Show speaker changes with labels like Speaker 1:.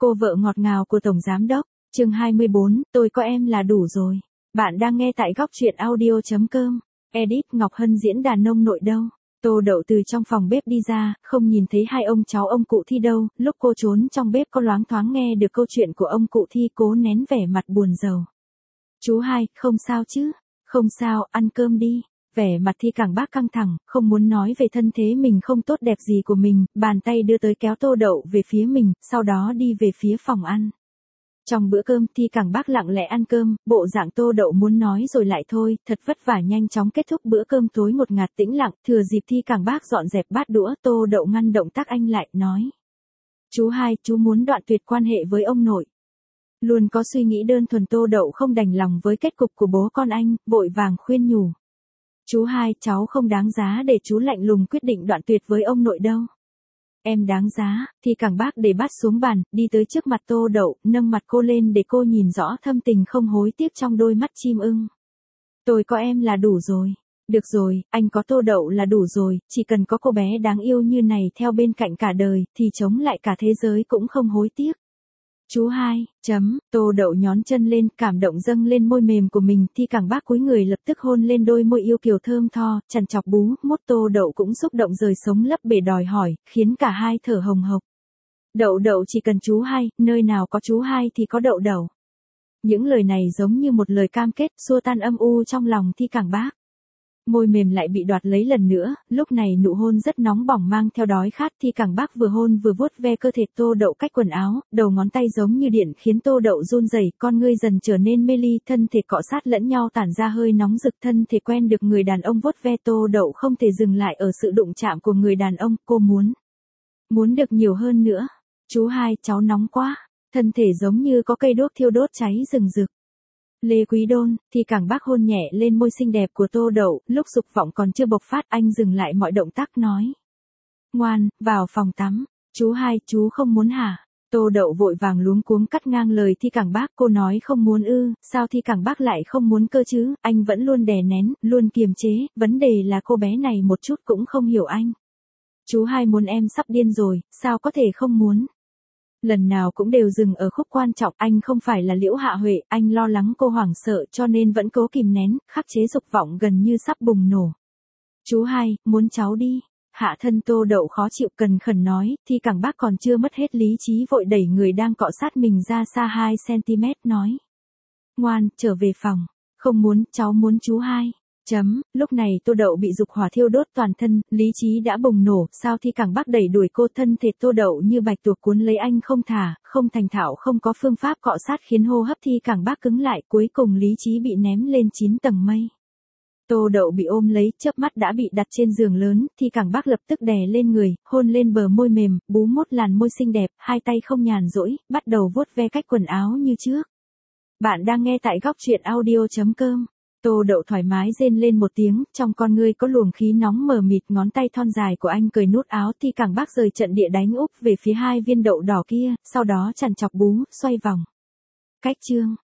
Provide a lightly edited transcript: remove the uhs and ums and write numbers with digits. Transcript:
Speaker 1: Cô vợ ngọt ngào của Tổng Giám Đốc, chương 24, tôi có em là đủ rồi. Bạn đang nghe tại góc truyện audio.com. Edit Ngọc Hân diễn đàn ông nội đâu. Tô Đậu từ trong phòng bếp đi ra, không nhìn thấy hai ông cháu ông cụ Thi đâu. Lúc cô trốn trong bếp có loáng thoáng nghe được câu chuyện của ông cụ Thi, cố nén vẻ mặt buồn rầu. Chú hai, không sao chứ? Không sao, ăn cơm đi. Vẻ mặt Thi Cảng Bác căng thẳng, không muốn nói về thân thế mình không tốt đẹp gì của mình, bàn tay đưa tới kéo Tô Đậu về phía mình, sau đó đi về phía phòng ăn. Trong bữa cơm, Thi Cảng Bác lặng lẽ ăn cơm, bộ dạng Tô Đậu muốn nói rồi lại thôi, thật vất vả nhanh chóng kết thúc bữa cơm tối ngột ngạt tĩnh lặng, thừa dịp Thi Cảng Bác dọn dẹp bát đũa, Tô Đậu ngăn động tác anh lại, nói. Chú hai, chú muốn đoạn tuyệt quan hệ với ông nội. Luôn có suy nghĩ đơn thuần, Tô Đậu không đành lòng với kết cục của bố con anh, vội vàng khuyên nhủ. Chú hai, cháu không đáng giá để chú lạnh lùng quyết định đoạn tuyệt với ông nội đâu. Em đáng giá. Thi Cảng Bác để bát xuống bàn, đi tới trước mặt Tô Đậu, nâng mặt cô lên để cô nhìn rõ thâm tình không hối tiếc trong đôi mắt chim ưng. Tôi có em là đủ rồi. Được rồi, anh có Tô Đậu là đủ rồi, chỉ cần có cô bé đáng yêu như này theo bên cạnh cả đời, thì chống lại cả thế giới cũng không hối tiếc. Chú hai, Tô Đậu nhón chân lên, cảm động dâng lên môi mềm của mình, Thi Cảng Bác cúi người lập tức hôn lên đôi môi yêu kiều thơm tho, chằn chọc bú, mút. Tô Đậu cũng xúc động rời sống lấp bể đòi hỏi, khiến cả hai thở hồng hộc. Đậu Đậu chỉ cần chú hai, nơi nào có chú hai thì có Đậu Đậu. Những lời này giống như một lời cam kết, xua tan âm u trong lòng Thi Cảng Bác. Môi mềm lại bị đoạt lấy lần nữa, lúc này nụ hôn rất nóng bỏng mang theo đói khát. Thi Cảng Bác vừa hôn vừa vuốt ve cơ thể Tô Đậu cách quần áo, đầu ngón tay giống như điện khiến Tô Đậu run rẩy, con ngươi dần trở nên mê ly, thân thể cọ sát lẫn nhau tản ra hơi nóng rực, thân thể quen được người đàn ông vuốt ve. Tô Đậu không thể dừng lại ở sự đụng chạm của người đàn ông, cô muốn được nhiều hơn nữa. Chú hai, cháu nóng quá. Thân thể giống như có cây đuốc thiêu đốt cháy rừng rực. Lê Quý Đôn, Thi Cảng Bác hôn nhẹ lên môi xinh đẹp của Tô Đậu, lúc dục vọng còn chưa bộc phát, anh dừng lại mọi động tác, nói. Ngoan, vào phòng tắm. Chú hai, chú không muốn hả? Tô Đậu vội vàng luống cuống cắt ngang lời Thi Cảng Bác, cô nói không muốn ư, sao Thi Cảng Bác lại không muốn cơ chứ, anh vẫn luôn đè nén, luôn kiềm chế, vấn đề là cô bé này một chút cũng không hiểu anh. Chú hai muốn em sắp điên rồi, sao có thể không muốn? Lần nào cũng đều dừng ở khúc quan trọng, anh không phải là Liễu Hạ Huệ, anh lo lắng cô hoảng sợ cho nên vẫn cố kìm nén, khắc chế dục vọng gần như sắp bùng nổ. Chú hai, muốn cháu đi. Hạ thân Tô Đậu khó chịu cần khẩn nói, Thi Cảng Bác còn chưa mất hết lý trí vội đẩy người đang cọ sát mình ra xa 2 cm, nói. Ngoan, trở về phòng. Không muốn, cháu muốn chú hai. Lúc này Tô Đậu bị dục hỏa thiêu đốt toàn thân, lý trí đã bùng nổ, sao Thi Cảng Bác đẩy đuổi cô, thân thể Tô Đậu như bạch tuộc cuốn lấy anh không thả, không thành thạo không có phương pháp cọ sát khiến hô hấp Thi Cảng Bác cứng lại, cuối cùng lý trí bị ném lên 9 tầng mây. Tô Đậu bị ôm lấy, chớp mắt đã bị đặt trên giường lớn, Thi Cảng Bác lập tức đè lên người, hôn lên bờ môi mềm, bú mút làn môi xinh đẹp, hai tay không nhàn rỗi, bắt đầu vuốt ve cách quần áo như trước. Bạn đang nghe tại góc truyện audio.com. Tô Đậu thoải mái rên lên một tiếng, trong con ngươi có luồng khí nóng mờ mịt, ngón tay thon dài của anh cởi nút áo, Thi Cảng Bác rời trận địa đánh úp về phía hai viên đậu đỏ kia, sau đó chằn chọc bú, xoay vòng. Cách chương.